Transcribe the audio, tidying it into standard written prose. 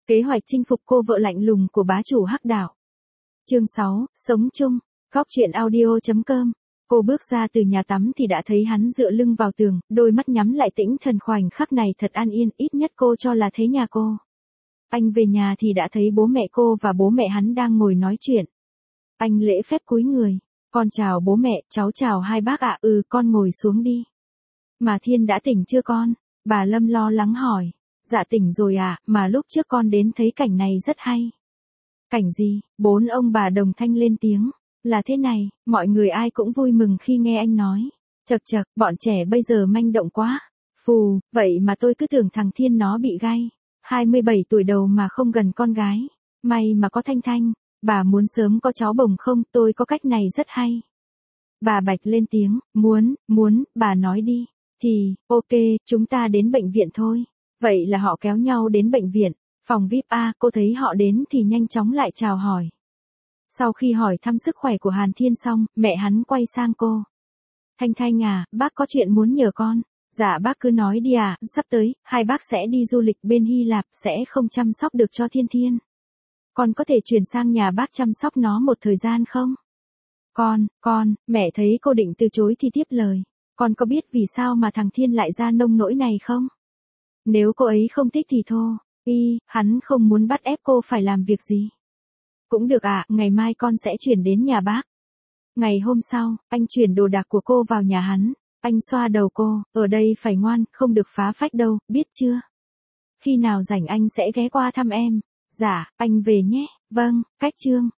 Kế hoạch chinh phục cô vợ lạnh lùng của bá chủ Hắc Đảo. Chương 6, sống chung. Góc truyện audio.com. Cô bước ra từ nhà tắm thì đã thấy hắn dựa lưng vào tường, đôi mắt nhắm lại tĩnh thần, khoảnh khắc này thật an yên, ít nhất cô cho là thế nhà cô. Anh về nhà thì đã thấy bố mẹ cô và bố mẹ hắn đang ngồi nói chuyện. Anh lễ phép cúi người. Con chào bố mẹ, cháu chào hai bác ạ. Con ngồi xuống đi. Mà Thiên đã tỉnh chưa con? Bà Lâm lo lắng hỏi. Dạ tỉnh rồi ạ, mà lúc trước con đến thấy cảnh này rất hay. Cảnh gì? Bốn ông bà đồng thanh lên tiếng. Là thế này, mọi người ai cũng vui mừng khi nghe anh nói. Chậc chậc, bọn trẻ bây giờ manh động quá. Phù, vậy mà tôi cứ tưởng thằng Thiên nó bị gay. 27 tuổi đầu mà không gần con gái. May mà có Thanh Thanh. Bà muốn sớm có cháu bồng không? Tôi có cách này rất hay. Bà Bạch lên tiếng. Muốn, bà nói đi. Thì, ok, chúng ta đến bệnh viện thôi. Vậy là họ kéo nhau đến bệnh viện. Phòng VIP A, cô thấy họ đến thì nhanh chóng lại chào hỏi. Sau khi hỏi thăm sức khỏe của Hàn Thiên xong, mẹ hắn quay sang cô. Thanh Thanh à, bác có chuyện muốn nhờ con. Dạ bác cứ nói đi à, sắp tới, hai bác sẽ đi du lịch bên Hy Lạp, sẽ không chăm sóc được cho Thiên Thiên. Con có thể chuyển sang nhà bác chăm sóc nó một thời gian không? Mẹ thấy cô định từ chối thì tiếp lời. Con có biết vì sao mà thằng Thiên lại ra nông nỗi này không? Nếu cô ấy không thích thì thôi. Hắn không muốn bắt ép cô phải làm việc gì. Cũng được ạ, ngày mai con sẽ chuyển đến nhà bác. Ngày hôm sau, anh chuyển đồ đạc của cô vào nhà hắn. Anh xoa đầu cô, ở đây phải ngoan, không được phá phách đâu, biết chưa? Khi nào rảnh anh sẽ ghé qua thăm em. Dạ, anh về nhé. Vâng, cách chương.